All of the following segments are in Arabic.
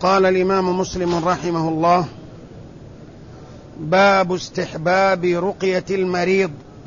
قال الإمام مسلم رحمه الله: باب استحباب رقية المريض.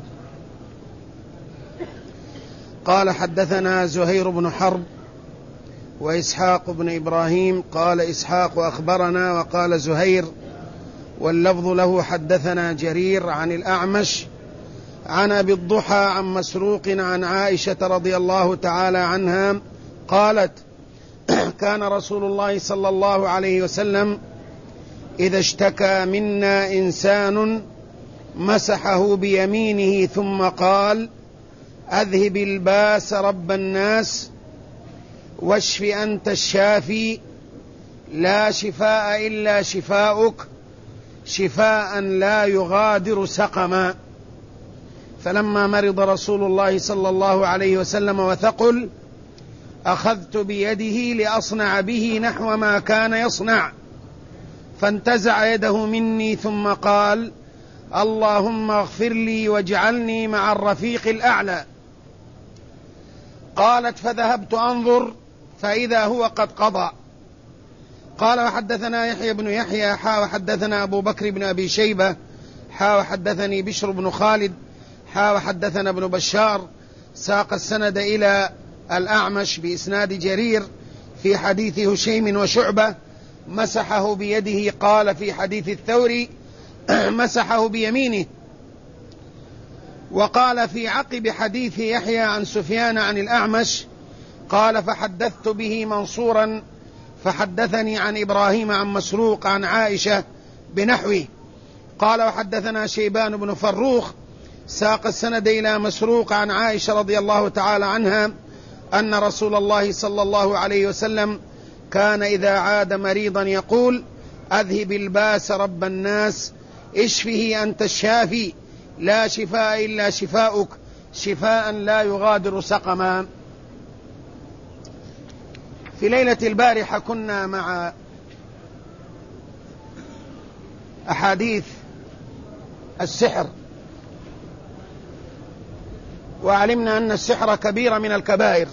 قال: حدثنا زهير بن حرب وإسحاق بن إبراهيم. قال إسحاق: أخبرنا. وقال زهير واللفظ له: حدثنا جرير عن الأعمش عن أبي الضحى عن مسروق عن عائشة رضي الله تعالى عنها قالت: كان رسول الله صلى الله عليه وسلم إذا اشتكى منا إنسان مسحه بيمينه ثم قال: أذهب الباس رب الناس واشف أنت الشافي لا شفاء إلا شفاؤك شفاء لا يغادر سقما. فلما مرض رسول الله صلى الله عليه وسلم وثقل أخذت بيده لأصنع به نحو ما كان يصنع، فانتزع يده مني ثم قال: اللهم اغفر لي واجعلني مع الرفيق الأعلى. قالت: فذهبت أنظر فإذا هو قد قضى. قال: وحدثنا يحيى بن يحيى وحدثنا أبو بكر بن أبي شيبة وحدثني بشر بن خالد وحدثنا ابن بشار. ساق السند إلى الأعمش بإسناد جرير في حديث هشيم وشعبة مسحه بيده. قال في حديث الثوري مسحه بيمينه. وقال في عقب حديث يحيى عن سفيان عن الأعمش قال: فحدثت به منصورا فحدثني عن إبراهيم عن مسروق عن عائشة بنحوه. قال: وحدثنا شيبان بن فروخ. ساق السند إلى مسروق عن عائشة رضي الله تعالى عنها أن رسول الله صلى الله عليه وسلم كان إذا عاد مريضا يقول: أذهب الباس رب الناس اشفه أنت الشافي لا شفاء إلا شفاؤك شفاء لا يغادر سقما. في ليلة البارحة كنا مع أحاديث السحر، وعلمنا أن السحر كبيرة من الكبائر،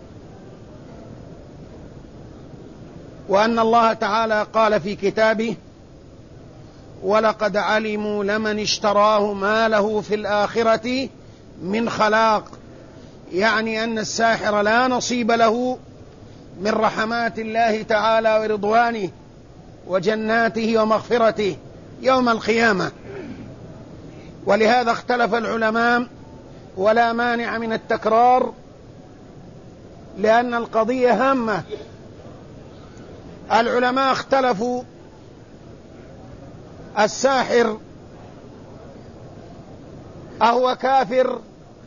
وأن الله تعالى قال في كتابه: ولقد علموا لمن اشتراه ما له في الآخرة من خلاق، يعني أن الساحر لا نصيب له من رحمات الله تعالى ورضوانه وجناته ومغفرته يوم القيامة. ولهذا اختلف العلماء، ولا مانع من التكرار لأن القضية هامة. العلماء اختلفوا: الساحر أهو كافر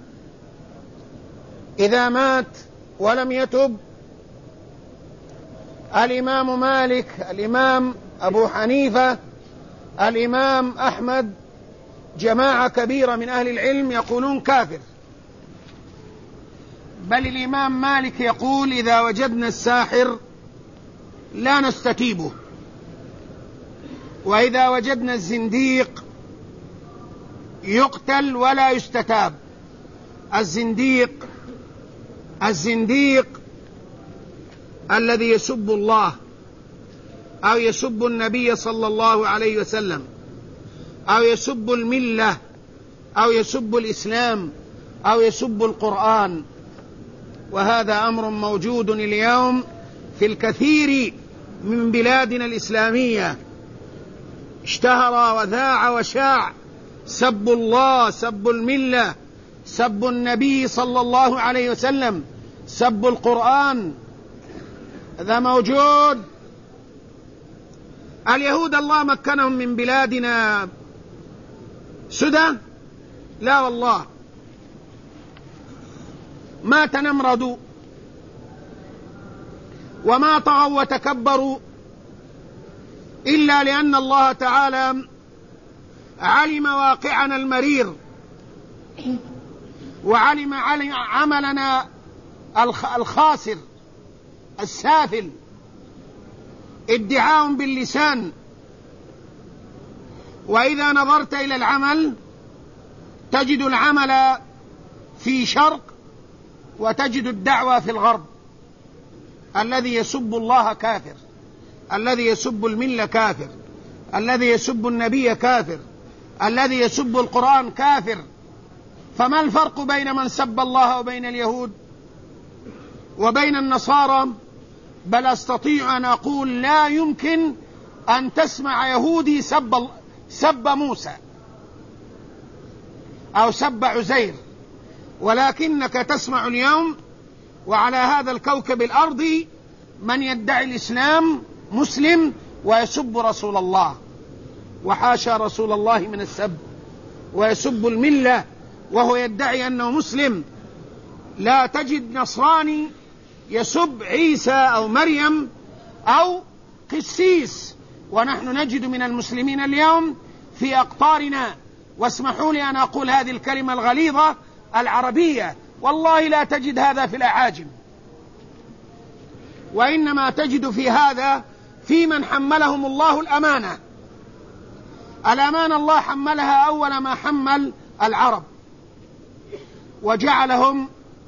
إذا مات ولم يتب؟ الإمام مالك، الإمام أبو حنيفة، الإمام أحمد، جماعة كبيرة من أهل العلم يقولون كافر. بل الإمام مالك يقول: إذا وجدنا الساحر لا نستتيبه، وإذا وجدنا الزنديق يقتل ولا يستتاب. الزنديق الذي يسب الله أو يسب النبي صلى الله عليه وسلم أو يسب الملة أو يسب الإسلام أو يسب القرآن، وهذا أمر موجود اليوم في الكثير من بلادنا الإسلامية، اشتهر وذاع وشاع سب الله، سب الملة، سب النبي صلى الله عليه وسلم، سب القرآن، هذا موجود. اليهود الله مكنهم من بلادنا سدى؟ لا والله، ما تنمردوا وما طغوا وتكبروا إلا لأن الله تعالى علم واقعنا المرير، وعلم عملنا الخاسر السافل. ادعاء باللسان، وإذا نظرت إلى العمل تجد العمل في شرق وتجد الدعوة في الغرب. الذي يسب الله كافر، الذي يسب الملة كافر، الذي يسب النبي كافر، الذي يسب القرآن كافر. فما الفرق بين من سب الله وبين اليهود وبين النصارى؟ بل أستطيع أن أقول لا يمكن أن تسمع يهودي سب موسى أو سب عزير، ولكنك تسمع اليوم وعلى هذا الكوكب الأرضي من يدعي الإسلام مسلم ويسب رسول الله، وحاشا رسول الله من السب، ويسب الملة وهو يدعي أنه مسلم. لا تجد نصراني يسب عيسى أو مريم أو قسيس، ونحن نجد من المسلمين اليوم في أقطارنا، واسمحوا لي أن أقول هذه الكلمة الغليظة العربية، والله لا تجد هذا في الأعاجم، وإنما تجد في هذا في من حملهم الله الأمانة. الأمانة الله حملها أول ما حمل العرب، وجعلهم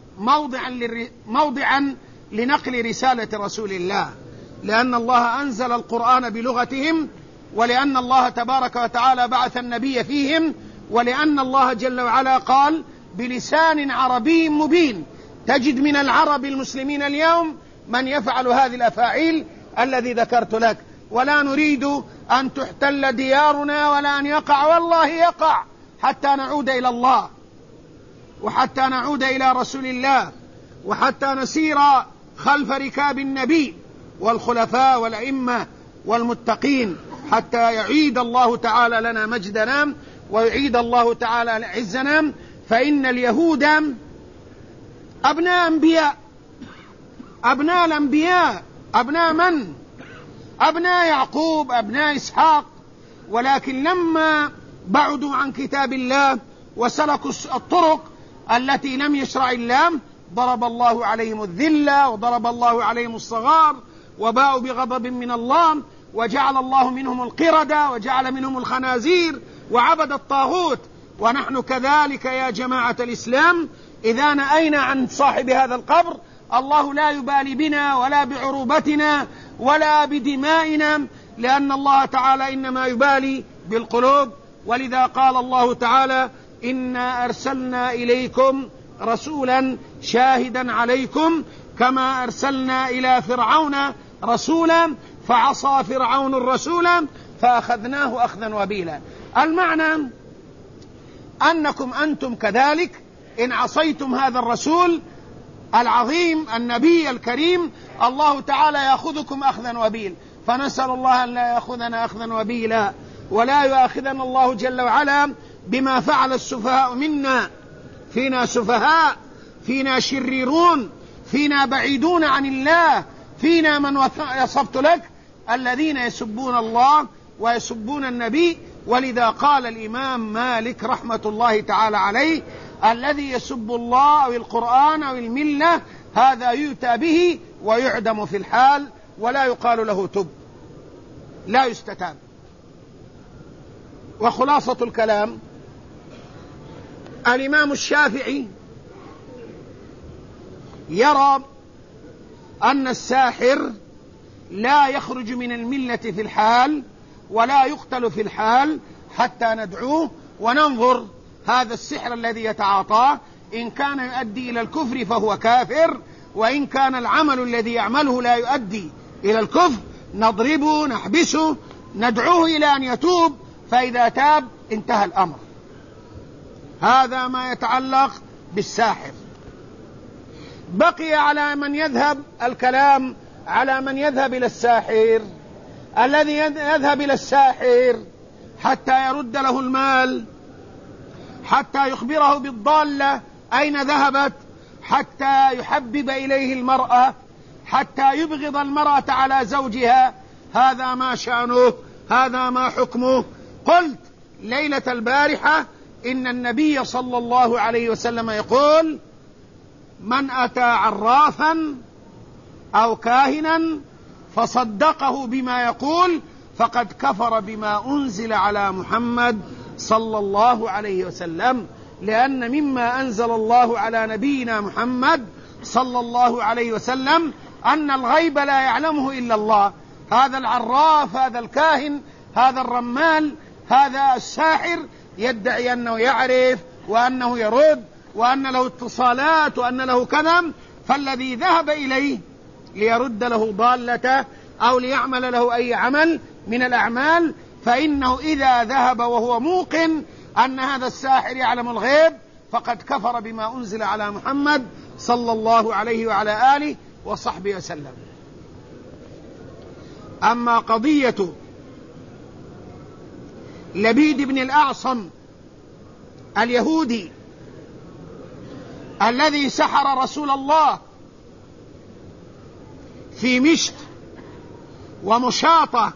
موضعا لنقل رسالة رسول الله، لأن الله أنزل القرآن بلغتهم، ولأن الله تبارك وتعالى بعث النبي فيهم، ولأن الله جل وعلا قال بلسان عربي مبين. تجد من العرب المسلمين اليوم من يفعل هذه الأفاعيل الذي ذكرت لك، ولا نريد أن تحتل ديارنا ولا أن يقع، والله يقع، حتى نعود إلى الله، وحتى نعود إلى رسول الله، وحتى نسير خلف ركاب النبي والخلفاء والأئمة والمتقين، حتى يعيد الله تعالى لنا مجدنا ويعيد الله تعالى عزنا. فإن اليهود أبناء أنبياء، أبناء الأنبياء، أبناء من؟ أبناء يعقوب، أبناء إسحاق، ولكن لما بعدوا عن كتاب الله وسلكوا الطرق التي لم يشرع الله ضرب الله عليهم الذلة، وضرب الله عليهم الصغار، وباءوا بغضب من الله، وجعل الله منهم القردة، وجعل منهم الخنازير، وعبد الطاغوت. ونحن كذلك يا جماعة الإسلام إذا نأينا عن صاحب هذا القبر الله لا يبالي بنا ولا بعروبتنا ولا بدمائنا، لأن الله تعالى إنما يبالي بالقلوب. ولذا قال الله تعالى إنا أرسلنا إليكم رسولا شاهدا عليكم كما أرسلنا إلى فرعون رسولا فعصى فرعون الرسول فأخذناه أخذا وبيلا. المعنى أنكم أنتم كذلك إن عصيتم هذا الرسول العظيم النبي الكريم الله تعالى يأخذكم أخذا وبيلا. فنسأل الله أن لا يأخذنا أخذا وبيلا، ولا يؤاخذنا الله جل وعلا بما فعل السفهاء منا. فينا سفهاء، فينا شريرون، فينا بعيدون عن الله، فينا من وصفت لك الذين يسبون الله ويسبون النبي. ولذا قال الإمام مالك رحمة الله تعالى عليه الذي يسب الله أو القرآن أو الملة هذا يؤتى به ويعدم في الحال، ولا يقال له تب، لا يستتاب. وخلاصة الكلام الإمام الشافعي يرى أن الساحر لا يخرج من الملة في الحال ولا يقتل في الحال حتى ندعوه وننظر هذا السحر الذي يتعاطاه، إن كان يؤدي إلى الكفر فهو كافر، وإن كان العمل الذي يعمله لا يؤدي إلى الكفر نضربه نحبسه ندعوه إلى أن يتوب، فإذا تاب انتهى الأمر. هذا ما يتعلق بالساحر. بقي على من يذهب الكلام على من يذهب إلى الساحر، الذي يذهب إلى الساحر حتى يرد له المال، حتى يخبره بالضالة أين ذهبت، حتى يحبب إليه المرأة، حتى يبغض المرأة على زوجها. هذا ما شأنه، هذا ما حكمه. قلت ليلة البارحة إن النبي صلى الله عليه وسلم يقول من أتى عرافا أو كاهنا فصدقه بما يقول فقد كفر بما أنزل على محمد صلى الله عليه وسلم، لأن مما أنزل الله على نبينا محمد صلى الله عليه وسلم أن الغيب لا يعلمه إلا الله، هذا العراف، هذا الكاهن، هذا الرمال، هذا الساحر يدعي أنه يعرف وأنه يرد وأن له اتصالات وأن له كذا، فالذي ذهب إليه ليرد له ضالته أو ليعمل له أي عمل من الأعمال، فإنه إذا ذهب وهو موقن أن هذا الساحر يعلم الغيب فقد كفر بما أنزل على محمد صلى الله عليه وعلى آله وصحبه وسلم. أما قضية لبيد بن الأعصم اليهودي الذي سحر رسول الله في مشت ومشاطة،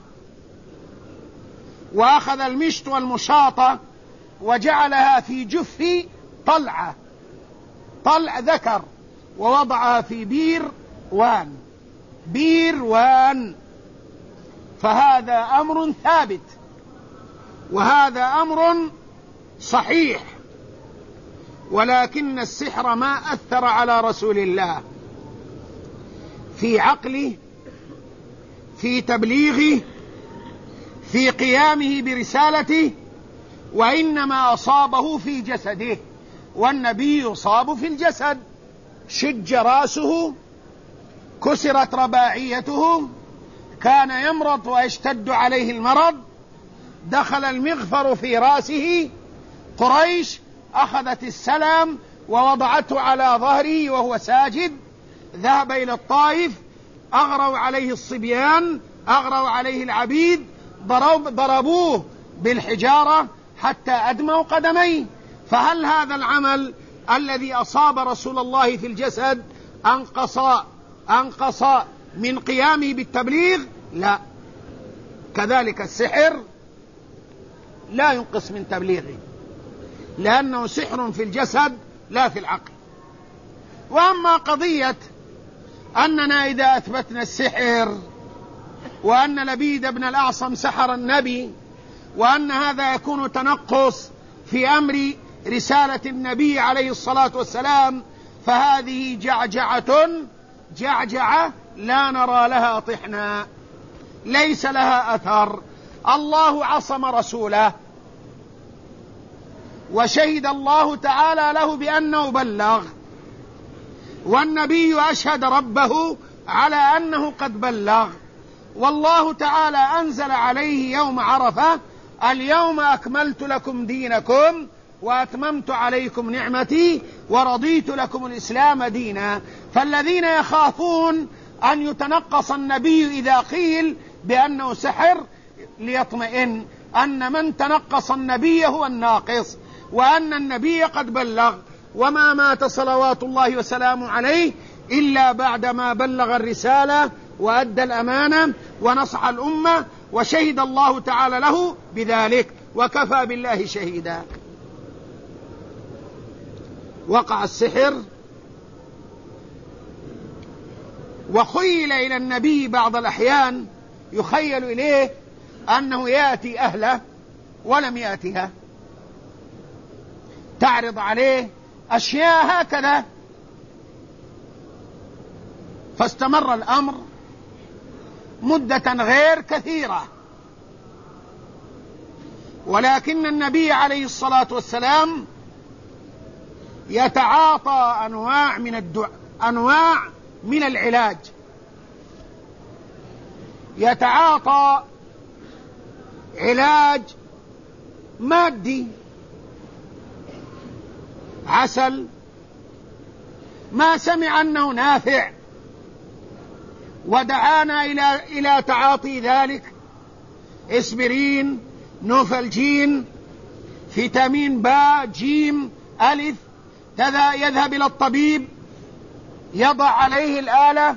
وأخذ المشت والمشاطة وجعلها في جف طلع ذكر ووضعها في بير وان، فهذا أمر ثابت وهذا أمر صحيح، ولكن السحر ما أثر على رسول الله في عقله، في تبليغه، في قيامه برسالته، وإنما أصابه في جسده، والنبي يصاب في الجسد، شج راسه، كسرت رباعيته، كان يمرض ويشتد عليه المرض، دخل المغفر في راسه، قريش أخذت السلام ووضعته على ظهره وهو ساجد، ذهب إلى الطائف، أغروا عليه الصبيان، أغروا عليه العبيد، ضربوه بالحجارة حتى أدموا قدميه. فهل هذا العمل الذي أصاب رسول الله في الجسد أنقص من قيامه بالتبليغ؟ لا. كذلك السحر لا ينقص من تبليغه، لأنه سحر في الجسد لا في العقل. وأما قضية أننا إذا أثبتنا السحر وأن لبيد بن الأعصم سحر النبي وأن هذا يكون تنقص في أمر رسالة النبي عليه الصلاة والسلام، فهذه جعجعة لا نرى لها طحنا، ليس لها أثر. الله عصم رسوله وشهد الله تعالى له بأنه بلغ، والنبي أشهد ربه على أنه قد بلغ، والله تعالى أنزل عليه يوم عرفة: اليوم أكملت لكم دينكم وأتممت عليكم نعمتي ورضيت لكم الإسلام دينا. فالذين يخافون أن يتنقص النبي إذا قيل بأنه سحر ليطمئن أن من تنقص النبي هو الناقص، وأن النبي قد بلغ، وما مات صلوات الله وسلامه عليه إلا بعدما بلغ الرسالة وأدى الأمانة ونصح الأمة، وشهد الله تعالى له بذلك وكفى بالله شهيدا. وقع السحر وخيل إلى النبي بعض الأحيان، يخيل إليه أنه يأتي أهله ولم يأتها، تعرض عليه أشياء هكذا. فاستمر الأمر مدة غير كثيرة، ولكن النبي عليه الصلاة والسلام يتعاطى أنواع من العلاج، يتعاطى علاج مادي، عسل ما سمع أنه نافع ودعانا إلى تعاطي ذلك، اسبرين، نوفلجين، فيتامين باء جيم ألف، كذا. يذهب إلى الطبيب، يضع عليه الآلة،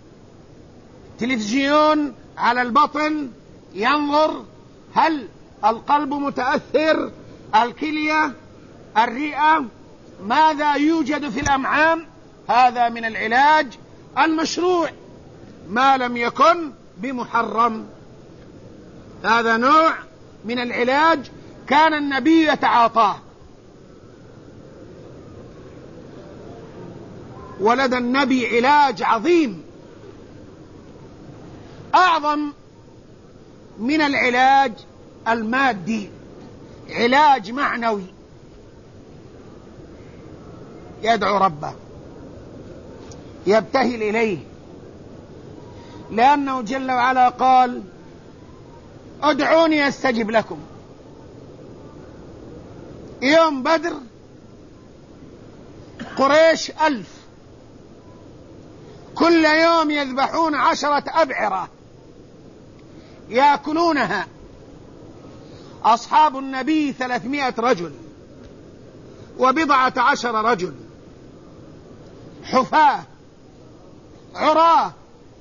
تلفزيون على البطن، ينظر هل القلب متأثر، الكلية، الرئة، ماذا يوجد في الأمعاء. هذا من العلاج المشروع ما لم يكن بمحرم، هذا نوع من العلاج كان النبي يتعاطاه. ولدى النبي علاج عظيم، أعظم من العلاج المادي، علاج معنوي، يدعو ربه، يبتهل إليه، لأنه جل وعلا قال ادعوني أستجب لكم. يوم بدر قريش 1000، كل يوم يذبحون 10 أبعرة يأكلونها. أصحاب النبي 300 رجل و14 رجل، حفاة عراة،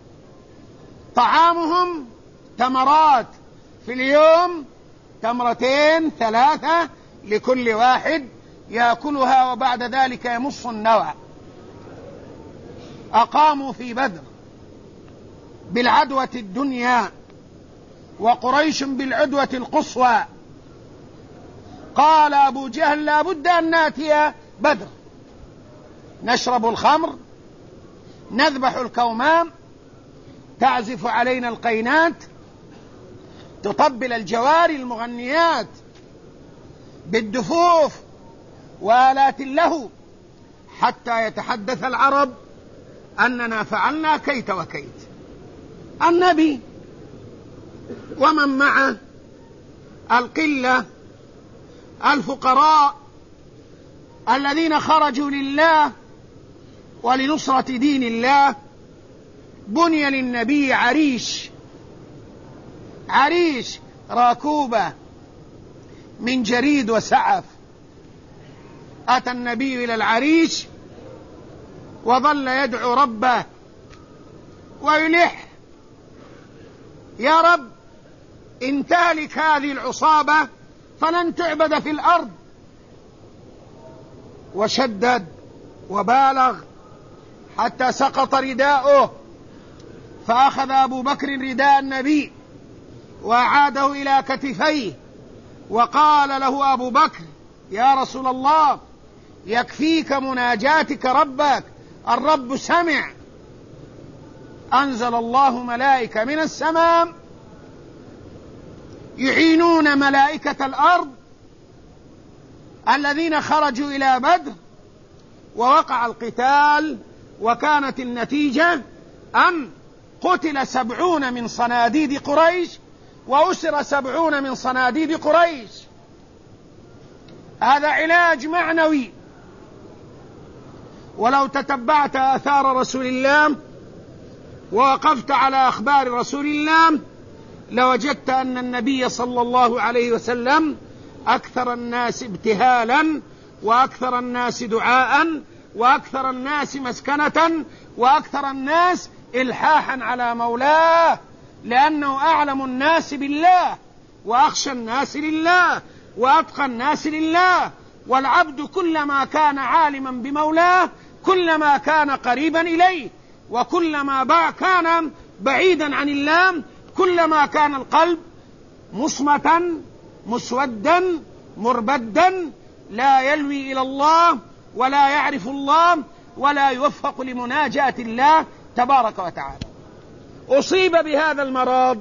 طعامهم تمرات في اليوم، 2 3 لكل واحد يأكلها، وبعد ذلك يمص النوى. أقاموا في بدر بالعدوة الدنيا وقريش بالعدوة القصوى. قال أبو جهل لا بد أن نأتي بدر، نشرب الخمر، نذبح الكومام، تعزف علينا القينات، تطبل الجواري المغنيات بالدفوف وآلات اللهو، حتى يتحدث العرب أننا فعلنا كيت وكيت. النبي ومن معه القلة الفقراء الذين خرجوا لله ولنصرة دين الله، بني للنبي عريش راكوبة من جريد وسعف. أتى النبي إلى العريش وظل يدعو ربه ويلح: يا رب إن تهلك هذه العصابة فلن تعبد في الأرض. وشدد وبالغ حتى سقط رداؤه، فأخذ أبو بكر رداء النبي وأعاده إلى كتفيه، وقال له أبو بكر: يا رسول الله يكفيك مناجاتك ربك، الرب سمع. أنزل الله ملائكة من السماء يعينون ملائكة الأرض الذين خرجوا إلى بدر، ووقع القتال، وكانت النتيجة أن قتل 70 من صناديد قريش وأسر 70 من صناديد قريش. هذا علاج معنوي. ولو تتبعت آثار رسول الله ووقفت على أخبار رسول الله لوجدت أن النبي صلى الله عليه وسلم أكثر الناس ابتهالا، وأكثر الناس دعاء، وأكثر الناس مسكنة، وأكثر الناس إلحاحا على مولاه، لأنه أعلم الناس بالله، وأخشى الناس لله، وأتقى الناس لله. والعبد كلما كان عالما بمولاه كلما كان قريبا إليه، وكلما كان بعيدا عن الله كلما كان القلب مصمتا مسودا مربدا، لا يلوي إلى الله ولا يعرف الله ولا يوفق لمناجاة الله تبارك وتعالى. أصيب بهذا المرض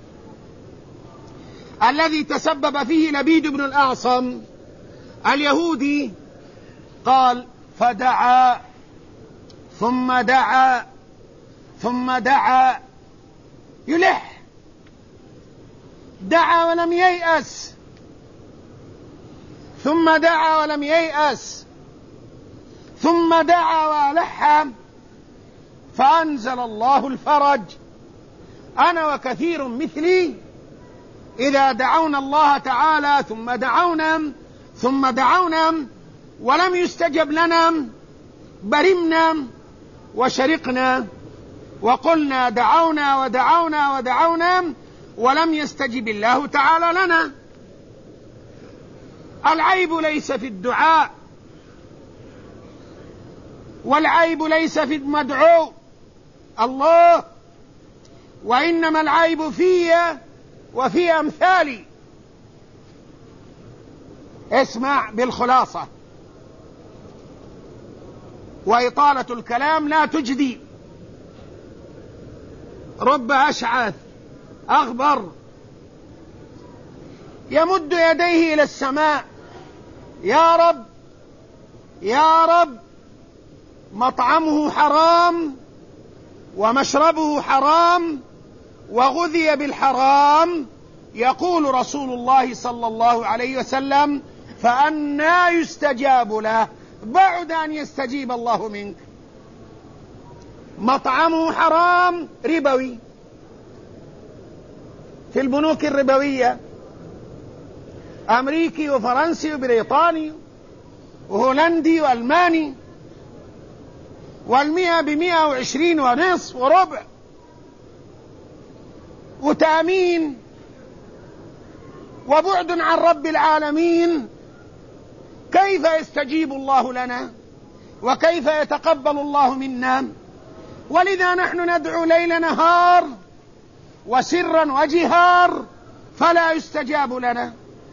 الذي تسبب فيه لبيد بن الأعصم اليهودي. قال: فدعا ثم دعا ثم دعا، يلح، دعا ولم ييأس، ثم دعا ولم ييأس، ثم دعا وألح، فأنزل الله الفرج. أنا وكثير مثلي إذا دعونا الله تعالى ثم دعونا ولم يستجب لنا برمنا وشرقنا، وقلنا دعونا ودعونا ودعونا ولم يستجب الله تعالى لنا. العيب ليس في الدعاء، والعيب ليس في المدعو الله، وإنما العيب في وفي أمثالي. اسمع بالخلاصة، وإطالة الكلام لا تجدي. رب أشعث أغبر يمد يديه إلى السماء: يا رب يا رب، مطعمه حرام ومشربه حرام وغذي بالحرام. يقول رسول الله صلى الله عليه وسلم: فأنى يستجاب له؟ بعد أن يستجيب الله منك. مطعمه حرام، ربوي، في البنوك الربوية، أمريكي وفرنسي وبريطاني وهولندي وألماني، والمئة ب120 ونصف وربع، وتأمين، وبعد عن رب العالمين. كيف يستجيب الله لنا؟ وكيف يتقبل الله منا؟ ولذا نحن ندعو ليل نهار وسرا وجهار فلا يستجاب لنا.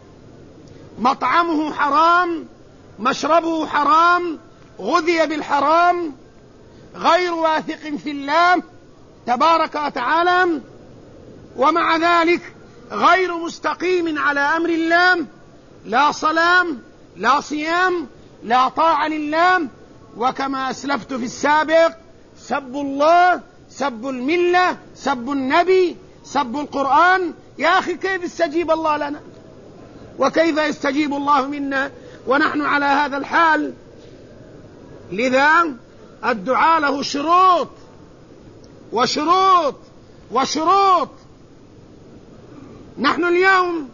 مطعمه حرام، مشربه حرام، غذي بالحرام، غير واثق في الله تبارك وتعالى، ومع ذلك غير مستقيم على أمر الله، لا صلاة لا صيام لا طاعة لله. وكما أسلفت في السابق: سب الله، سب الملة، سب النبي، سب القرآن. يا أخي، كيف يستجيب الله لنا؟ وكيف يستجيب الله منا ونحن على هذا الحال؟ لذا الدعاء له شروط وشروط وشروط. نحن اليوم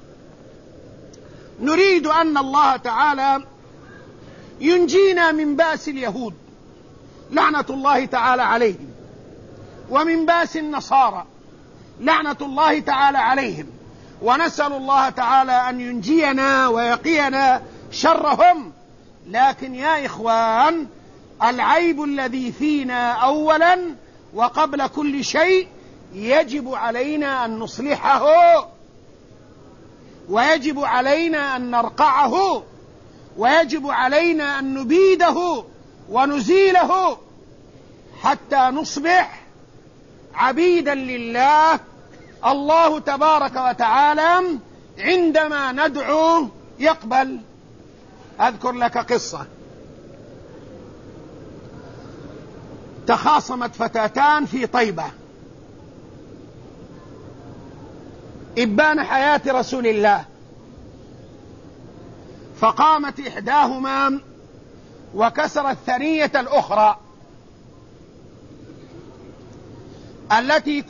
نريد أن الله تعالى ينجينا من بأس اليهود لعنة الله تعالى عليهم، ومن بأس النصارى لعنة الله تعالى عليهم، ونسأل الله تعالى أن ينجينا ويقينا شرهم. لكن يا إخوان، العيب الذي فينا أولا وقبل كل شيء يجب علينا أن نصلحه، ويجب علينا أن نرقعه، ويجب علينا أن نبيده ونزيله حتى نصبح عبيدا لله. الله تبارك وتعالى عندما ندعو يقبل. أذكر لك قصة: تخاصمت فتاتان في طيبة إبان حياة رسول الله، فقامت إحداهما وكسرت ثنية الأخرى. التي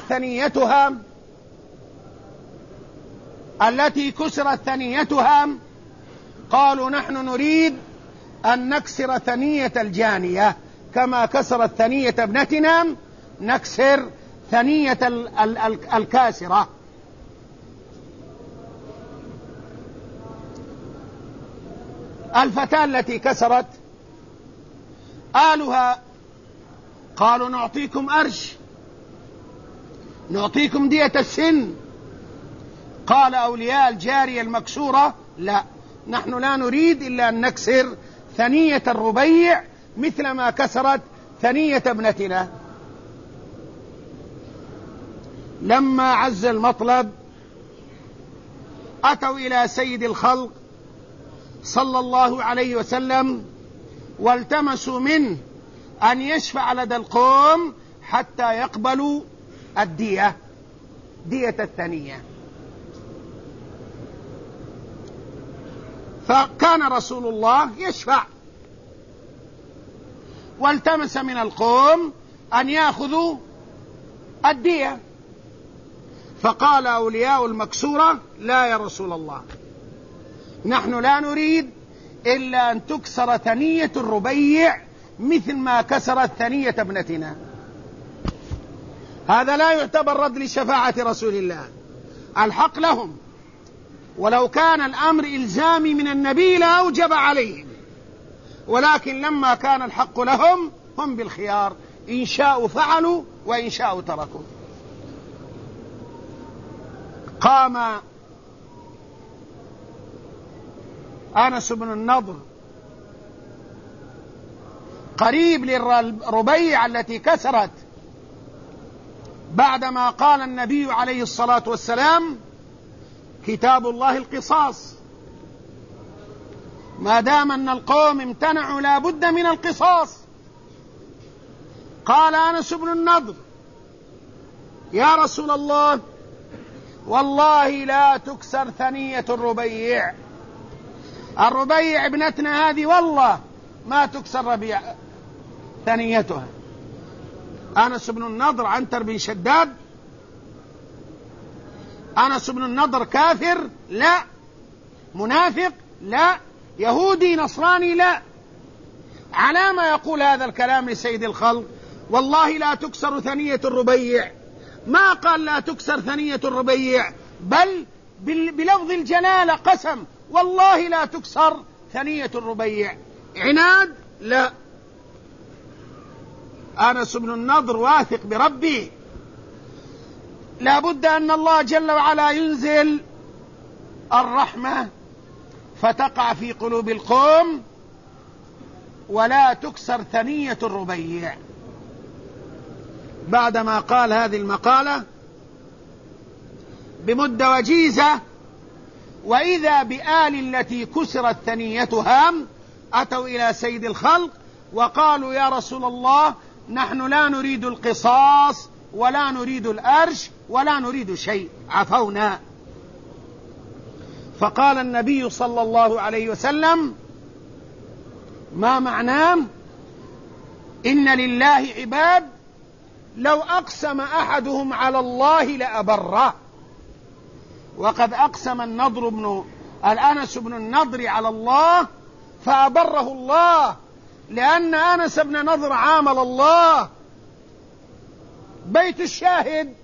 كسرت ثنيتها قالوا: نحن نريد أن نكسر ثنية الجانية كما كسرت ثنية ابنتنا، نكسر ثنية الكاسرة. الفتاة التي كسرت آلها قالوا: نعطيكم أرش، نعطيكم دية السن. قال أولياء الجارية المكسورة: لا، نحن لا نريد إلا أن نكسر ثنية الربيع مثل ما كسرت ثنية ابنتنا. لما عز المطلب أتوا إلى سيد الخلق صلى الله عليه وسلم والتمسوا منه أن يشفع لدى القوم حتى يقبلوا دية الثنية. فكان رسول الله يشفع، والتمس من القوم أن يأخذوا الدية. فقال أولياء المكسورة: لا يا رسول الله، نحن لا نريد إلا أن تكسر ثنية الربيع مثل ما كسرت ثنية ابنتنا. هذا لا يعتبر رد لشفاعة رسول الله، الحق لهم، ولو كان الأمر إلزامي من النبي لأوجب عليهم، ولكن لما كان الحق لهم هم بالخيار، إن شاءوا فعلوا وإن شاءوا تركوا. قام أنس بن النضر قريب للربيع التي كسرت، بعدما قال النبي عليه الصلاة والسلام: كتاب الله القصاص، ما دام أن القوم امتنعوا لا بد من القصاص. قال أنس بن النضر: يا رسول الله، والله لا تكسر ثنية الربيع. الربيع ابنتنا هذه والله ما تكسر ثنيتها. أنس بن النضر عنتر بن شداد؟ أنس بن النضر كافر؟ لا. منافق؟ لا. يهودي نصراني؟ لا. على ما يقول هذا الكلام لسيد الخلق؟ والله لا تكسر ثنية الربيع. ما قال لا تكسر ثنية الربيع، بل بلفظ الجلالة قسم: والله لا تكسر ثنية الربيع. عناد؟ لا. أنس بن النضر واثق بربه. لا بد أن الله جل وعلا ينزل الرحمة فتقع في قلوب القوم، ولا تكسر ثنية الربيع. بعدما قال هذه المقالة بمدة وجيزة، وإذا بآل التي كسرت ثنيتها أتوا إلى سيد الخلق وقالوا: يا رسول الله، نحن لا نريد القصاص ولا نريد الأرش ولا نريد شيء، عفونا. فقال النبي صلى الله عليه وسلم: ما معناه؟ إن لله عباد لو أقسم أحدهم على الله لأبره. وقد أقسم الأنس بن النضر على الله فأبره الله، لأن أنس بن نضر عامل الله. بيت الشاهد،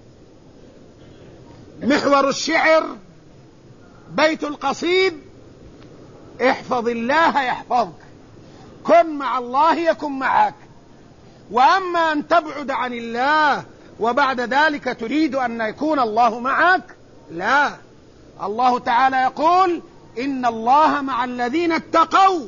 محور الشعر، بيت القصيد: احفظ الله يحفظك، كن مع الله يكن معك. وأما أن تبعد عن الله وبعد ذلك تريد أن يكون الله معك، لا. الله تعالى يقول: إن الله مع الذين اتقوا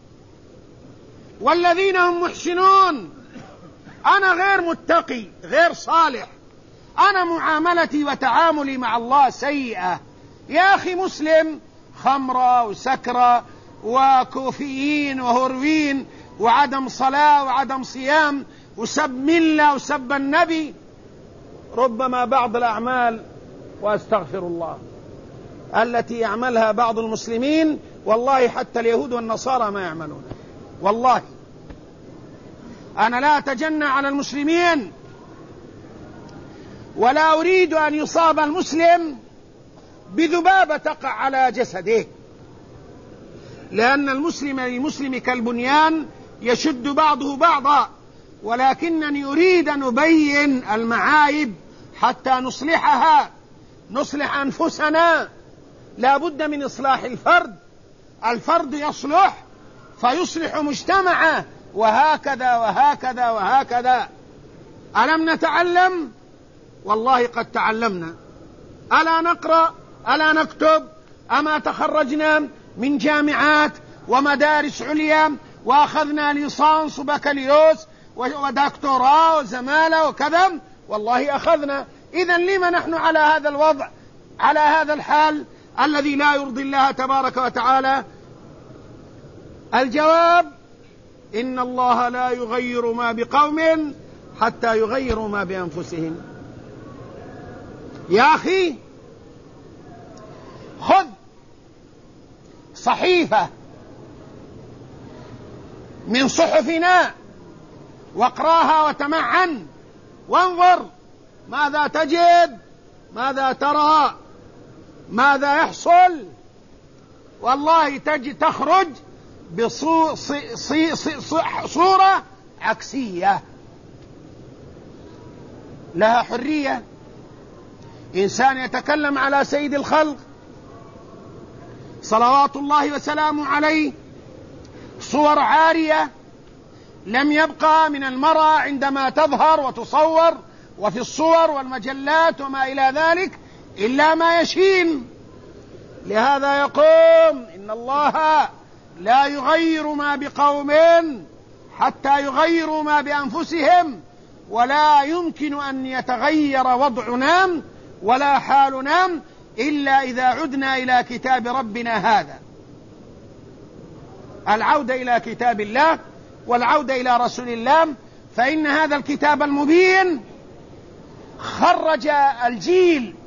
والذين هم محسنون. أنا غير متقي، غير صالح، أنا معاملتي وتعاملي مع الله سيئة. يا أخي، مسلم خمرة وسكرة وكوفيين وهروين وعدم صلاة وعدم صيام وسب ملة وسب النبي، ربما بعض الأعمال، وأستغفر الله، التي يعملها بعض المسلمين والله حتى اليهود والنصارى ما يعملون. والله أنا لا أتجنى على المسلمين، ولا أريد أن يصاب المسلم بذبابة تقع على جسده، لأن المسلم للمسلم كالبنيان يشد بعضه بعضا. ولكنني أريد أن أبين المعايب حتى نصلحها، نصلح أنفسنا. لا بد من إصلاح الفرد، الفرد يصلح فيصلح مجتمعه، وهكذا وهكذا وهكذا. ألم نتعلم؟ والله قد تعلمنا. ألا نقرأ؟ ألا نكتب؟ أما تخرجنا من جامعات ومدارس عليا وأخذنا ليسانس وبكالوريوس ودكتوراه وزمالة وكذا؟ والله أخذنا. إذن لما نحن على هذا الوضع، على هذا الحال الذي لا يرضي الله تبارك وتعالى؟ الجواب: إن الله لا يغير ما بقوم حتى يغيروا ما بأنفسهم. يا أخي، خذ صحيفة من صحفنا واقراها وتمعن وانظر ماذا تجد، ماذا ترى، ماذا يحصل. والله تخرج بصورة عكسية. لها حرية. إنسان يتكلم على سيد الخلق صلوات الله وسلامه عليه صور عارية، لم يبقى من المرأة عندما تظهر وتصور وفي الصور والمجلات وما إلى ذلك إلا ما يشين. لهذا يقول: إن الله لا يغير ما بقوم حتى يغيروا ما بأنفسهم، ولا يمكن أن يتغير وضعنا ولا حالنا إلا إذا عدنا إلى كتاب ربنا هذا. العودة إلى كتاب الله والعودة إلى رسول الله، فإن هذا الكتاب المبين خرج الجيل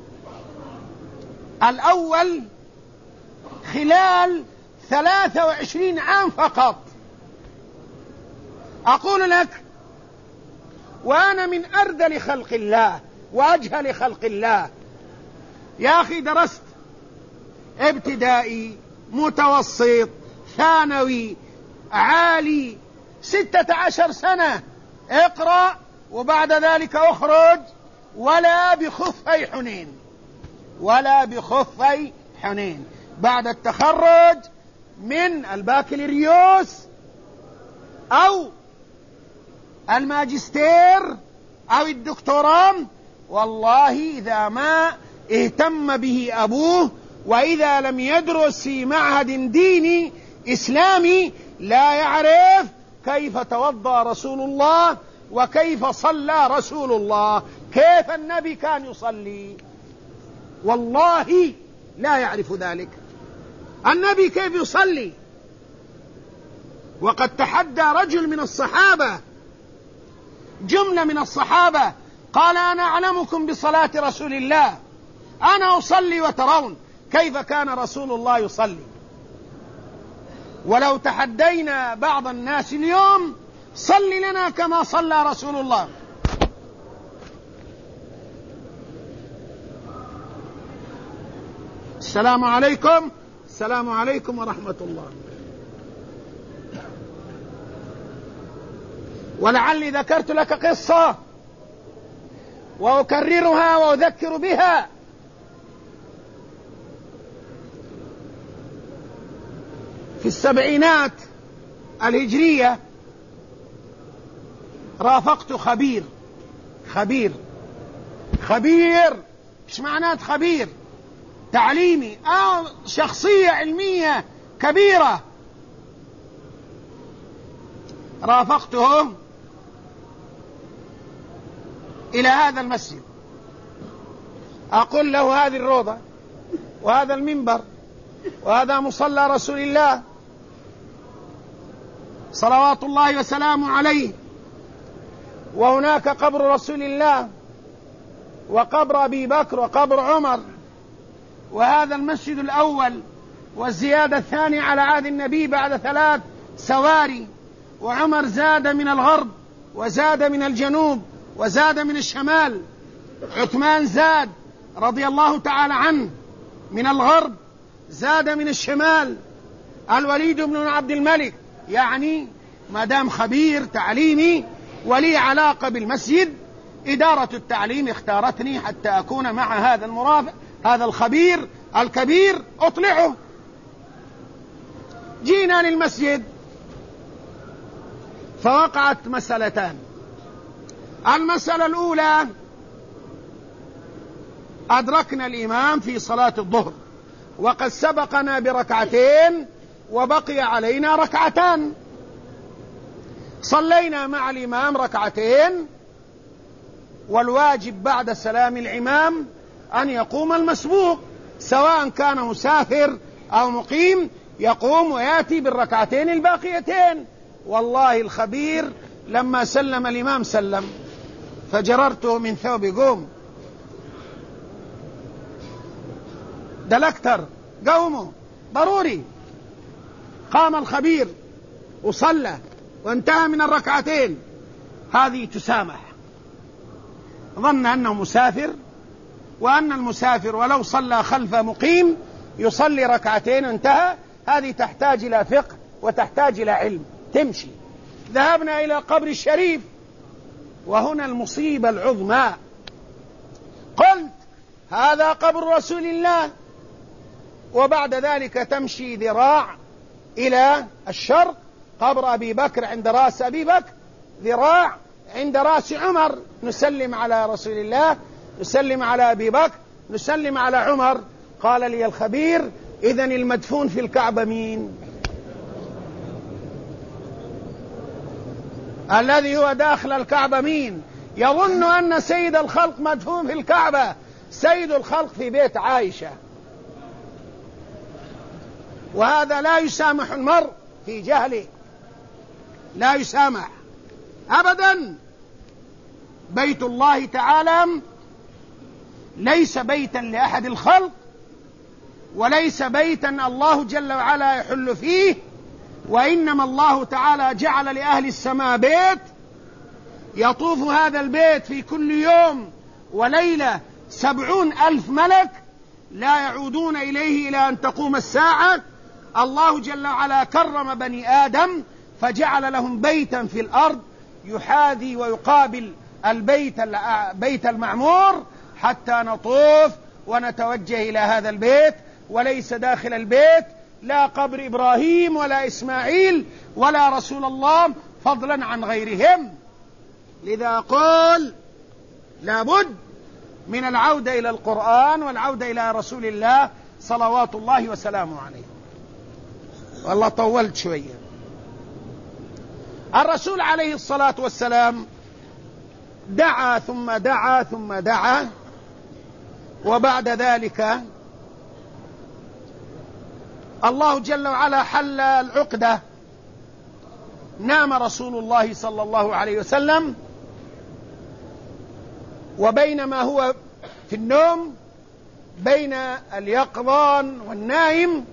الأول خلال 23 عام فقط. أقول لك وأنا من أردل خلق الله وأجهل خلق الله، يا أخي درست ابتدائي متوسط ثانوي عالي 16 سنة، اقرأ وبعد ذلك اخرج ولا بخفي حنين، ولا بخفي حنين. بعد التخرج من البكالوريوس أو الماجستير أو الدكتوراه، والله إذا ما اهتم به أبوه وإذا لم يدرس في معهد ديني إسلامي لا يعرف كيف توضأ رسول الله وكيف صلى رسول الله، كيف النبي كان يصلي، والله لا يعرف ذلك. النبي كيف يصلي؟ وقد تحدى رجل من الصحابة، جملة من الصحابة، قال أنا أعلمكم بصلاة رسول الله، أنا أصلي وترون كيف كان رسول الله يصلي. ولو تحدينا بعض الناس اليوم صل لنا كما صلى رسول الله، السلام عليكم، السلام عليكم ورحمة الله. ولعلي ذكرت لك قصة وأكررها وأذكر بها. في السبعينات الهجرية رافقت خبير ايش معنات خبير؟ تعليمي أو شخصية علمية كبيرة. رافقته إلى هذا المسجد، أقول له هذه الروضة وهذا المنبر وهذا مصلى رسول الله صلوات الله وسلامه عليه، وهناك قبر رسول الله وقبر أبي بكر وقبر عمر، وهذا المسجد الأول والزيادة الثانية على عهد النبي بعد 3 سواري، وعمر زاد من الغرب وزاد من الجنوب وزاد من الشمال، عثمان زاد رضي الله تعالى عنه من الغرب زاد من الشمال، الوليد بن عبد الملك. يعني ما دام خبير تعليمي ولي علاقة بالمسجد، إدارة التعليم اختارتني حتى أكون مع هذا المرافق، هذا الخبير الكبير، أطلعه. جينا للمسجد فوقعت مسألتان. المسألة الأولى، أدركنا الإمام في صلاة الظهر وقد سبقنا بركعتين وبقي علينا ركعتان، صلينا مع الإمام ركعتين، والواجب بعد سلام الإمام أن يقوم المسبوق سواء كان مسافر أو مقيم، يقوم ويأتي بالركعتين الباقيتين. والله الخبير لما سلم الإمام سلم، فجررته من ثوبي، قوم دلكتر قوموا ضروري. قام الخبير وصلى وانتهى من الركعتين، هذه تسامح. ظن أنه مسافر، وأن المسافر ولو صلى خلف مقيم يصلي ركعتين انتهى، هذه تحتاج إلى فقه وتحتاج إلى علم، تمشي. ذهبنا إلى قبر الشريف، وهنا المصيبة العظمى. قلت هذا قبر رسول الله، وبعد ذلك تمشي ذراع إلى الشرق، قبر أبي بكر عند رأس أبي بكر، ذراع عند رأس عمر، نسلم على رسول الله، نسلم على أبي بكر، نسلم على عمر. قال لي الخبير إذن المدفون في الكعبة مين؟ الذي هو داخل الكعبة مين؟ يظن أن سيد الخلق مدفون في الكعبة، سيد الخلق في بيت عائشة، وهذا لا يسامح المرء في جهله، لا يسامح أبدا. بيت الله تعالى ليس بيتا لأحد الخلق، وليس بيتا الله جل وعلا يحل فيه، وإنما الله تعالى جعل لأهل السماء بيت يطوف هذا البيت في كل يوم وليلة 70,000 ملك لا يعودون إليه إلى أن تقوم الساعة. الله جل وعلا كرم بني آدم فجعل لهم بيتا في الأرض يحاذي ويقابل بيت المعمور، حتى نطوف ونتوجه إلى هذا البيت. وليس داخل البيت لا قبر إبراهيم ولا إسماعيل ولا رسول الله فضلا عن غيرهم. لذا أقول لابد من العودة إلى القرآن والعودة إلى رسول الله صلوات الله وسلامه عليه. والله طولت شوية. الرسول عليه الصلاة والسلام دعا ثم دعا ثم دعا، وبعد ذلك الله جل وعلا حل العقدة. نام رسول الله صلى الله عليه وسلم، وبينما هو في النوم بين اليقظان والنائم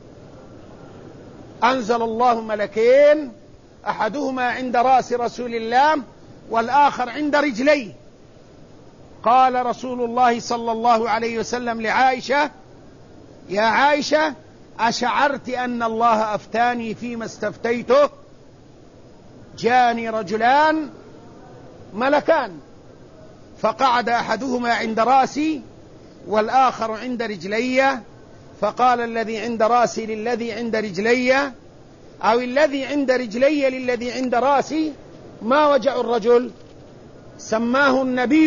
أنزل الله ملكين، أحدهما عند رأس رسول الله والآخر عند رجليه. قال رسول الله صلى الله عليه وسلم لعائشة: يا عائشة، أشعرت أن الله أفتاني فيما استفتيته؟ جاني رجلان ملكان، فقعد أحدهما عند رأسي والآخر عند رجلي، فقال الذي عند رأسي للذي عند رجلي، أو الذي عند رجلي للذي عند رأسي: ما وجع الرجل؟ سماه النبي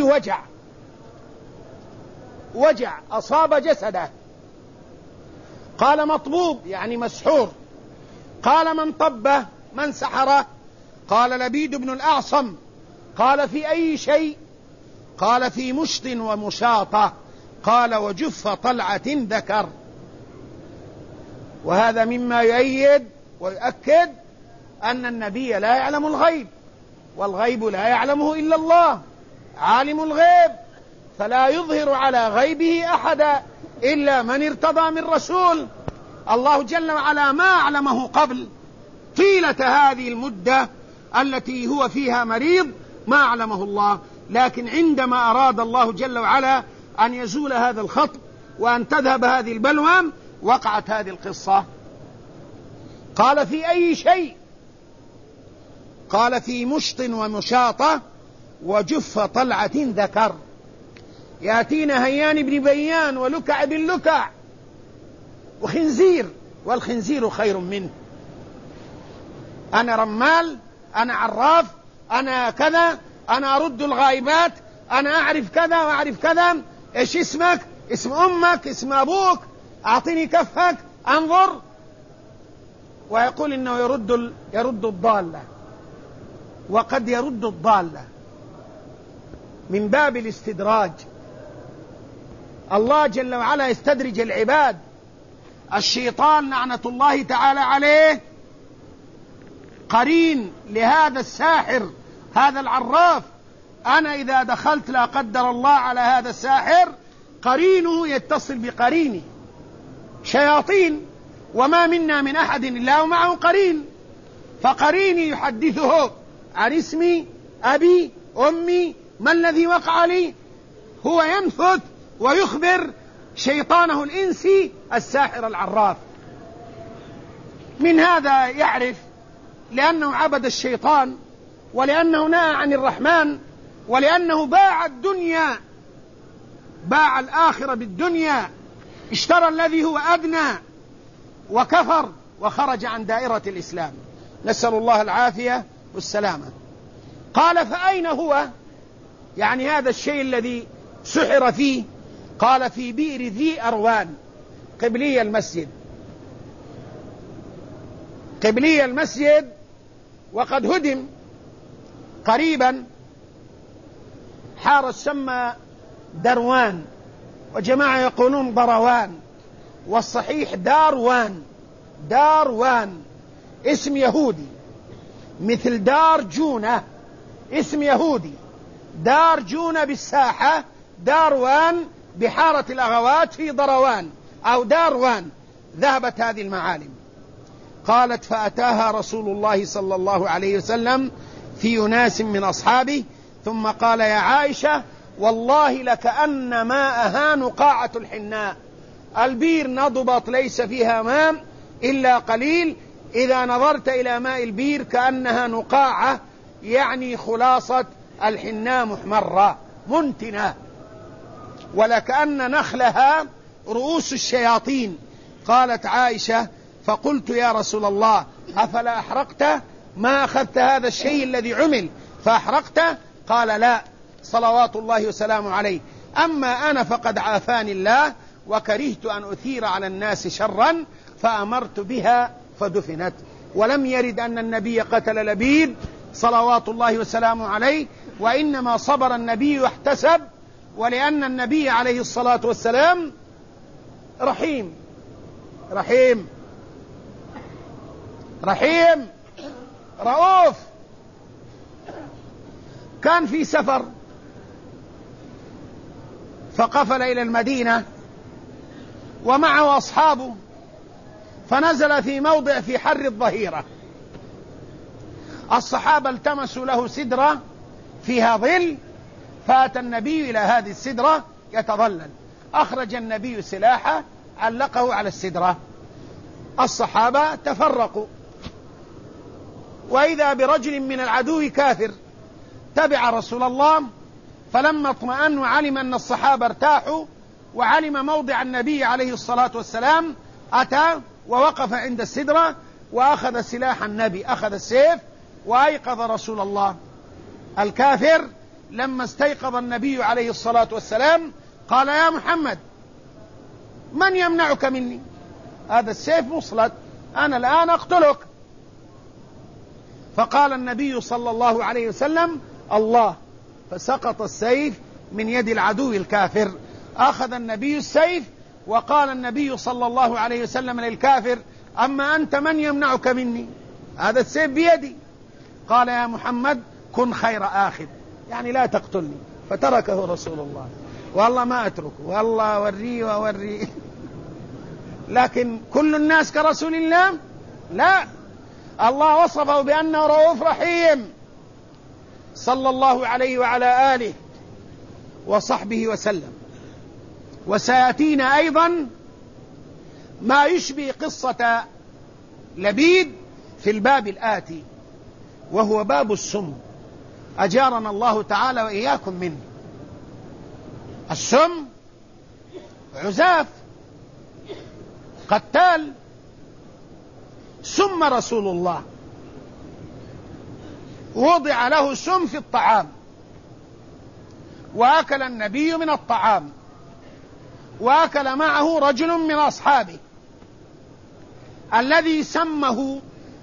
وجع أصاب جسده. قال: مطبوب يعني مسحور. قال: من طبه؟ من سحره؟ قال: لبيد بن الأعصم. قال: في أي شيء؟ قال: في مشط ومشاطة. قال: وجف طلعة ذكر. وهذا مما يؤيد ويؤكد أن النبي لا يعلم الغيب، والغيب لا يعلمه إلا الله، عالم الغيب، فلا يظهر على غيبه أحدا إلا من ارتضى من رسول. الله جل وعلا ما أعلمه قبل طيلة هذه المدة التي هو فيها مريض، ما أعلمه الله، لكن عندما أراد الله جل وعلا أن يزول هذا الخطب وأن تذهب هذه البلوى وقعت هذه القصة. قال: في أي شيء؟ قال: في مشط ومشاطة وجف طلعة ذكر. يأتينا هيان بن بيان ولكع بن لكع وخنزير، والخنزير خير منه. أنا رمال، أنا عراف، أنا كذا، أنا أرد الغائبات، أنا أعرف كذا وأعرف كذا. إيش اسمك؟ اسم أمك؟ اسم أبوك؟ أعطيني كفك أنظر. ويقول إنه يرد الضالة، وقد يرد الضالة من باب الاستدراج. الله جل وعلا يستدرج العباد. الشيطان لعنة الله تعالى عليه قرين لهذا الساحر، هذا العراف. أنا إذا دخلت لا قدر الله على هذا الساحر، قرينه يتصل بقرينه، شياطين، وما منا من أحد إلا ومعه قرين. فقريني يحدثه عن اسمي، أبي، أمي، ما الذي وقع لي. هو ينفث ويخبر شيطانه الإنسي الساحر العراف. من هذا يعرف، لأنه عبد الشيطان، ولأنه نهى عن الرحمن، ولأنه باع الدنيا، باع الآخرة بالدنيا، اشترى الذي هو أدنى وكفر وخرج عن دائرة الإسلام. نسأل الله العافية والسلامة. قال: فأين هو؟ يعني هذا الشيء الذي سحر فيه. قال: في بئر ذي أروان، قبلي المسجد، قبلي المسجد، وقد هدم قريبا. حارس سمى دروان، وجماعة يقولون ضروان، والصحيح داروان. داروان اسم يهودي، مثل دار جونة اسم يهودي. دار جونة بالساحة، داروان بحارة الأغوات في ضروان أو داروان. ذهبت هذه المعالم. قالت فأتاها رسول الله صلى الله عليه وسلم في أناس من أصحابه ثم قال يا عائشة والله لكأن ماءها نقاعة الحناء، البير نضبط ليس فيها ماء إلا قليل، إذا نظرت إلى ماء البير كأنها نقاعة، يعني خلاصة الحناء محمرة منتنة، ولكأن نخلها رؤوس الشياطين. قالت عائشة فقلت يا رسول الله أفلا أحرقته؟ ما أخذت هذا الشيء الذي عمل فأحرقته؟ قال لا صلوات الله وسلامه عليه، أما أنا فقد عافاني الله وكرهت أن أثير على الناس شرا فأمرت بها فدفنت. ولم يرد أن النبي قتل لبيد صلوات الله وسلامه عليه، وإنما صبر النبي واحتسب، ولأن النبي عليه الصلاة والسلام رحيم رحيم رحيم رؤوف. كان في سفر فقفل إلى المدينة ومعه أصحابه، فنزل في موضع في حر الظهيرة. الصحابة التمسوا له سدرة فيها ظل، فأتى النبي إلى هذه السدرة يتظلل، أخرج النبي سلاحه علقه على السدرة. الصحابة تفرقوا، وإذا برجل من العدو كافر تبع رسول الله، فلما اطمأن وعلم أن الصحابة ارتاحوا وعلم موضع النبي عليه الصلاة والسلام أتى ووقف عند السدرة وأخذ سلاح النبي، أخذ السيف وأيقظ رسول الله. الكافر لما استيقظ النبي عليه الصلاة والسلام قال يا محمد من يمنعك مني؟ هذا السيف مصلت، أنا الآن أقتلك. فقال النبي صلى الله عليه وسلم الله، فسقط السيف من يد العدو الكافر. أخذ النبي السيف وقال النبي صلى الله عليه وسلم للكافر أما أنت من يمنعك مني؟ هذا السيف بيدي. قال يا محمد كن خير آخذ، يعني لا تقتلني. فتركه رسول الله. والله ما أتركه، والله أوريه وأوريه. لكن كل الناس كرسول الله؟ لا، الله وصفه بأنه رؤوف رحيم صلى الله عليه وعلى آله وصحبه وسلم. وسيأتينا أيضا ما يشبه قصة لبيد في الباب الآتي، وهو باب السم، أجارنا الله تعالى وإياكم منه. السم عزاف قتال. سم رسول الله، وضع له سم في الطعام، وأكل النبي من الطعام، وأكل معه رجل من أصحابه. الذي سمه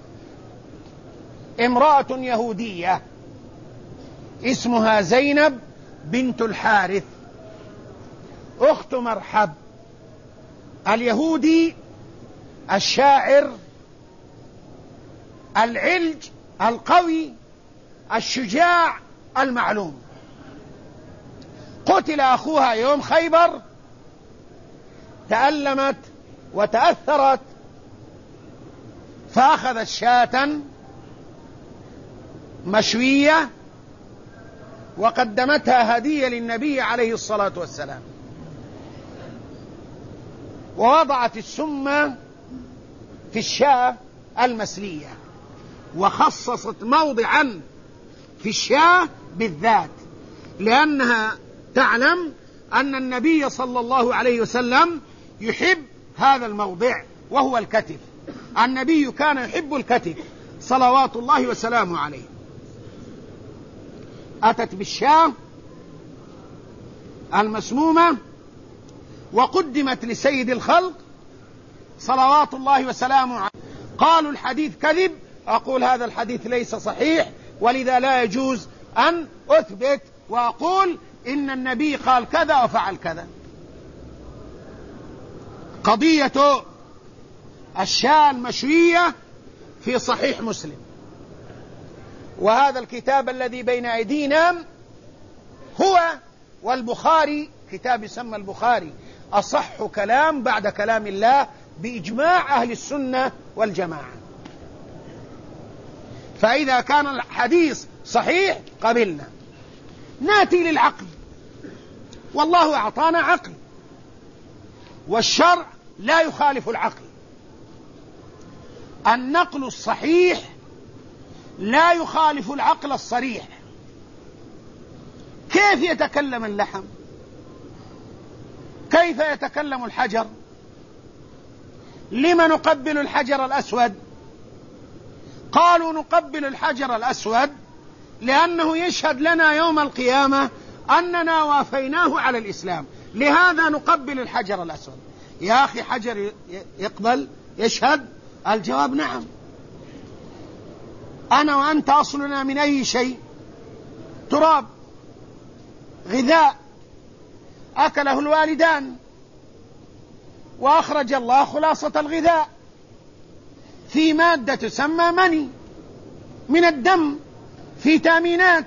امرأة يهودية اسمها زينب بنت الحارث أخت مرحب، اليهودي الشاعر العلج القوي الشجاع المعلوم. قتل أخوها يوم خيبر، تألمت وتأثرت، فأخذت شاة مشوية وقدمتها هدية للنبي عليه الصلاة والسلام، ووضعت السم في الشاة المسلية، وخصصت موضعا في الشاة بالذات، لأنها تعلم أن النبي صلى الله عليه وسلم يحب هذا الموضع وهو الكتف. النبي كان يحب الكتف صلوات الله وسلامه عليه. أتت بالشاة المسمومة وقدمت لسيد الخلق صلوات الله وسلامه عليه. قالوا الحديث كذب، أقول هذا الحديث ليس صحيح، ولذا لا يجوز أن أثبت وأقول إن النبي قال كذا وفعل كذا. قضية الشاة المشوية في صحيح مسلم، وهذا الكتاب الذي بين أيدينا هو والبخاري، كتاب يسمى البخاري، أصح كلام بعد كلام الله بإجماع أهل السنة والجماعة. فإذا كان الحديث صحيح قبلنا. ناتي للعقل، والله أعطانا عقل، والشرع لا يخالف العقل. النقل الصحيح لا يخالف العقل الصريح. كيف يتكلم اللحم؟ كيف يتكلم الحجر؟ لما نقبل الحجر الأسود؟ قالوا نقبل الحجر الأسود لأنه يشهد لنا يوم القيامة أننا وافيناه على الإسلام، لهذا نقبل الحجر الأسود. يا أخي حجر يقبل يشهد؟ الجواب نعم. أنا وأنت أصلنا من أي شيء؟ تراب، غذاء أكله الوالدان، وأخرج الله خلاصة الغذاء في مادة تسمى مني من الدم، في تامينات.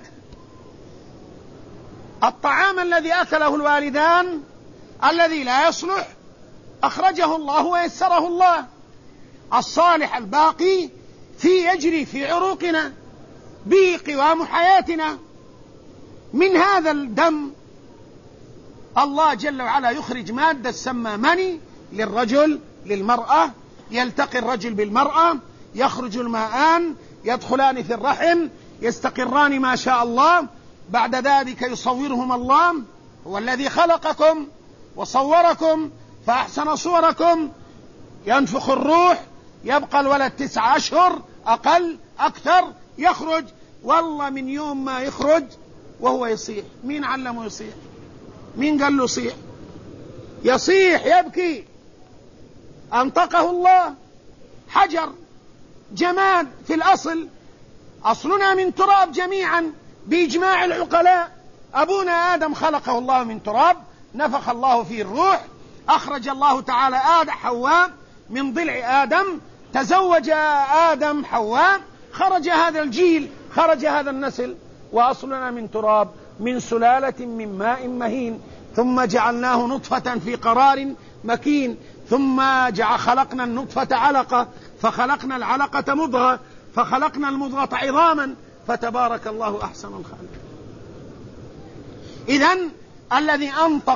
الطعام الذي أكله الوالدان الذي لا يصلح أخرجه الله ويسره الله، الصالح الباقي يجري في عروقنا به قوام حياتنا. من هذا الدم الله جل وعلا يخرج مادة تسمى مني للرجل للمرأة، يلتقي الرجل بالمرأة، يخرج الماءان، يدخلان في الرحم، يستقران ما شاء الله، بعد ذلك يصورهم الله، هو الذي خلقكم وصوركم فأحسن صوركم، ينفخ الروح، يبقى الولد 9 أشهر أقل أكثر، يخرج. والله من يوم ما يخرج وهو يصيح. مين علمه يصيح؟ مين قال له صيح؟ يصيح يبكي، أنطقه الله. حجر جماد في الأصل، أصلنا من تراب جميعا بإجماع العقلاء. أبونا آدم خلقه الله من تراب، نفخ الله فيه الروح، أخرج الله تعالى حواء من ضلع آدم، تزوج آدم حواء، خرج هذا الجيل، خرج هذا النسل. وأصلنا من تراب، من سلالة من ماء مهين، ثم جعلناه نطفة في قرار مكين، ثم خلقنا النطفة علقة، فخلقنا العلقة مضغة، فخلقنا المضغة عظاما، فتبارك الله أحسن الخالقين. إذن الذي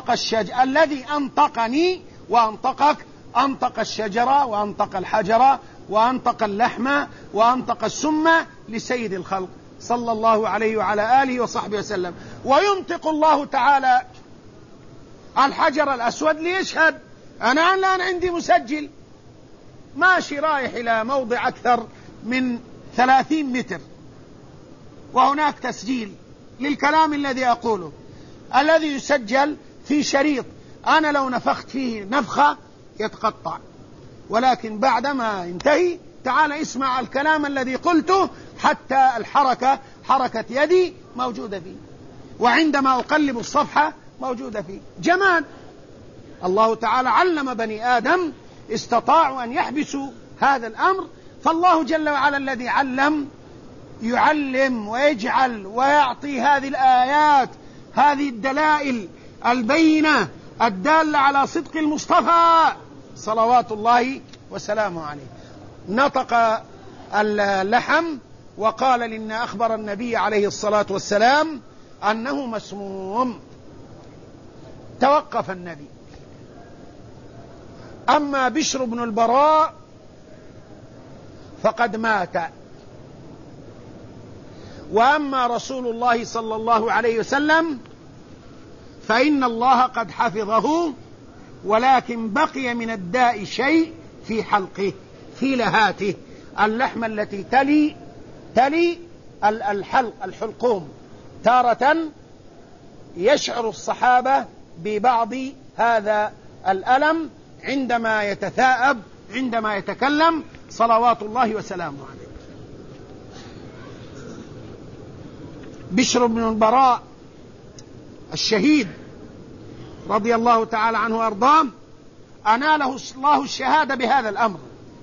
أنطقني وأنطقك، أنطق الشجرة وأنطق الحجرة وأنطق اللحم وأنطق السم لسيد الخلق صلى الله عليه وعلى آله وصحبه وسلم. وينطق الله تعالى الحجر الأسود ليشهد. أنا الآن عندي مسجل ماشي رايح إلى موضع أكثر من 30 متر، وهناك تسجيل للكلام الذي أقوله، الذي يسجل في شريط. أنا لو نفخت فيه نفخة يتقطع، ولكن بعدما ينتهي تعال اسمع الكلام الذي قلته، حتى حركة يدي موجودة فيه، وعندما أقلب الصفحة موجودة فيه. جماد. الله تعالى علم بني آدم، استطاعوا أن يحبسوا هذا الأمر. فالله جل وعلا الذي يعلم ويجعل ويعطي هذه الآيات، هذه الدلائل البينة الدالة على صدق المصطفى صلوات الله وسلامه عليه. نطق اللحم وقال لنا، أخبر النبي عليه الصلاة والسلام أنه مسموم. توقف النبي. أما بشر بن البراء فقد مات، وأما رسول الله صلى الله عليه وسلم فإن الله قد حفظه، ولكن بقي من الداء شيء في حلقه، في لهاته، اللحمة التي تلي الحلقوم. تارة يشعر الصحابة ببعض هذا الألم عندما يتثاءب، عندما يتكلم صلوات الله وسلامه عليه. بشر بن البراء الشهيد رضي الله تعالى عنه وأرضاه أناله الله الشهادة بهذا الأمر.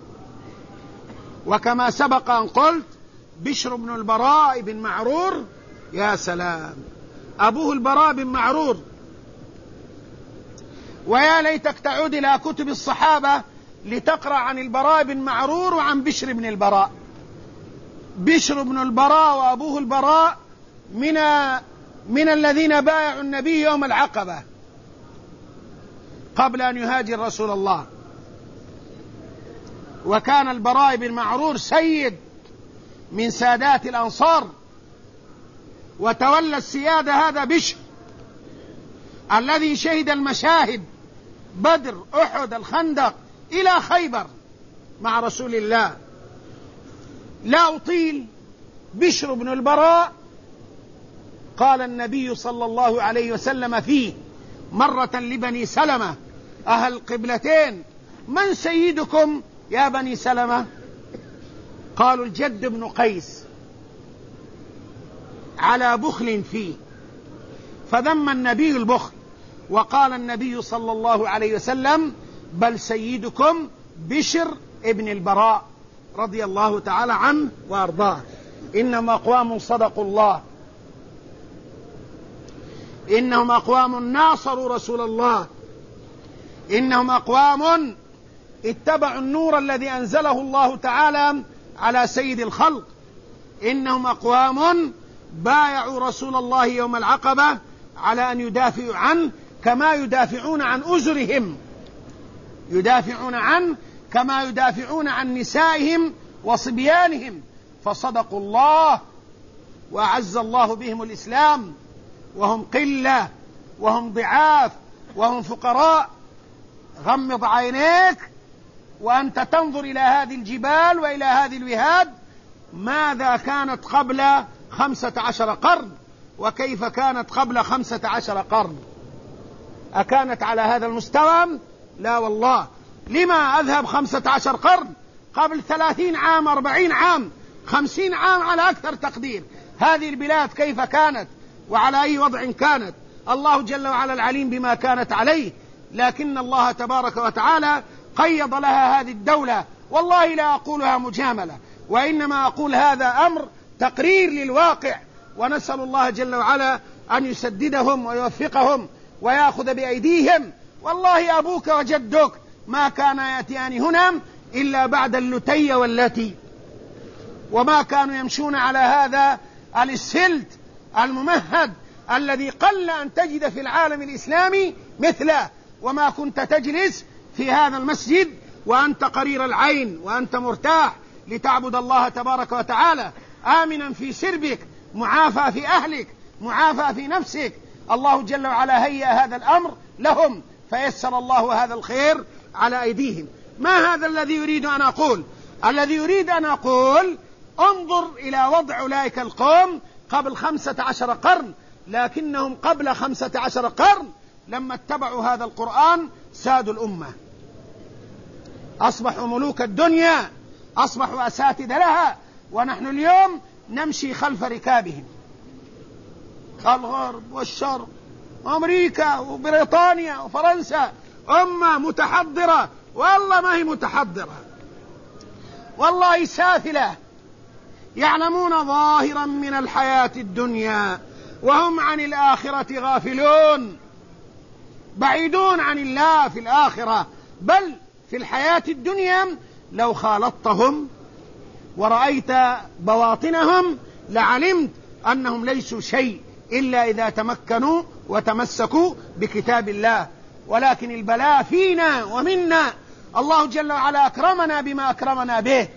وكما سبق أن قلت بشر بن البراء بن معرور، يا سلام، أبوه البراء بن معرور. ويا ليتك تعود إلى كتب الصحابة لتقرأ عن البراء بن معرور وعن بشر بن البراء. بشر بن البراء وأبوه البراء من الذين بايعوا النبي يوم العقبة قبل أن يهاجر رسول الله. وكان البراء بن معرور سيد من سادات الأنصار، وتولى السيادة هذا بشر الذي شهد المشاهد بدر، أحد، الخندق، إلى خيبر مع رسول الله. لا أطيل. بشر بن البراء قال النبي صلى الله عليه وسلم فيه مرة لبني سلمة أهل القبلتين: من سيدكم يا بني سلمة؟ قالوا: الجد بن قيس، على بخل فيه. فذم النبي البخل، وقال النبي صلى الله عليه وسلم: بل سيدكم بشر ابن البراء رضي الله تعالى عنه وأرضاه. إنهم أقوام صدقوا الله، إنهم أقوام ناصروا رسول الله، إنهم أقوام اتبعوا النور الذي أنزله الله تعالى على سيد الخلق، إنهم أقوام بايعوا رسول الله يوم العقبة على أن يدافعوا عنه كما يدافعون عن أزرهم، يدافعون عنه كما يدافعون عن نسائهم وصبيانهم. فصدقوا الله وأعز الله بهم الإسلام، وهم قلة وهم ضعاف وهم فقراء. غمض عينيك وأنت تنظر إلى هذه الجبال وإلى هذه الوهاد، ماذا كانت قبل 15 قرن، وكيف كانت قبل 15 قرن؟ أكانت على هذا المستوى؟ لا والله. لما أذهب 15 قرن؟ قبل 30 عام، 40 عام، 50 عام على أكثر تقدير. هذه البلاد كيف كانت وعلى أي وضع كانت؟ الله جل وعلا العليم بما كانت عليه، لكن الله تبارك وتعالى قيض لها هذه الدولة. والله لا أقولها مجاملة، وإنما أقول هذا أمر تقرير للواقع، ونسأل الله جل وعلا أن يسددهم ويوفقهم ويأخذ بأيديهم. والله أبوك وجدك ما كان يأتيان هنا إلا بعد اللتي والتي، وما كانوا يمشون على هذا السلت الممهد الذي قل أن تجد في العالم الإسلامي مثله. وما كنت تجلس في هذا المسجد وأنت قرير العين وأنت مرتاح لتعبد الله تبارك وتعالى آمنا في سربك، معافى في أهلك، معافى في نفسك. الله جل وعلا هيأ هذا الأمر لهم، فيسر الله هذا الخير على أيديهم. ما هذا الذي يريد أن أقول؟ الذي يريد أن أقول انظر إلى وضع أولئك القوم قبل 15 قرن، لكنهم قبل 15 قرن لما اتبعوا هذا القرآن سادوا الأمة، أصبحوا ملوك الدنيا، أصبحوا أساتذة لها، ونحن اليوم نمشي خلف ركابهم. الغرب والشرق وأمريكا وبريطانيا وفرنسا أمة متحضرة، والله ما هي متحضرة، والله سافلة، يعلمون ظاهرا من الحياة الدنيا وهم عن الآخرة غافلون، بعيدون عن الله في الآخرة. بل في الحياة الدنيا لو خالطتهم ورأيت بواطنهم لعلمت أنهم ليسوا شيء إلا إذا تمكنوا وتمسكوا بكتاب الله. ولكن البلاء فينا ومنا. الله جل وعلا أكرمنا بما أكرمنا به،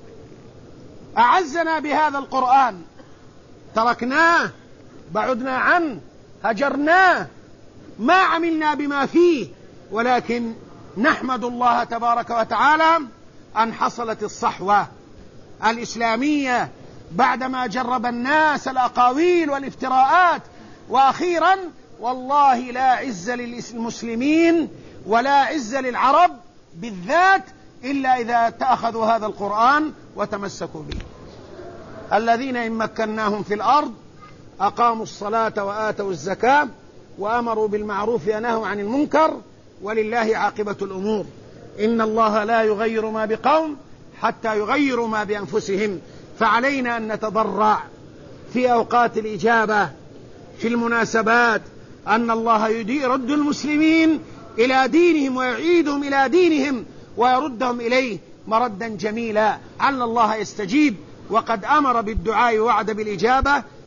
أعزنا بهذا القرآن، تركناه، بعدنا عنه، هجرناه، ما عملنا بما فيه. ولكن نحمد الله تبارك وتعالى أن حصلت الصحوة الإسلامية بعدما جرب الناس الأقاويل والافتراءات. وأخيرا والله لا عز للمسلمين ولا عز للعرب بالذات إلا إذا تأخذوا هذا القرآن وتمسكوا به. الذين إن مكناهم في الأرض أقاموا الصلاة وآتوا الزكاة وأمروا بالمعروف ونهوا عن المنكر ولله عاقبة الأمور. إن الله لا يغير ما بقوم حتى يغيروا ما بأنفسهم. فعلينا أن نتضرع في أوقات الإجابة في المناسبات أن الله يرد المسلمين إلى دينهم ويعيدهم إلى دينهم ويردهم إليه مردا جميلا، على الله يستجيب. وقد أمر بالدعاء ووعد بالإجابة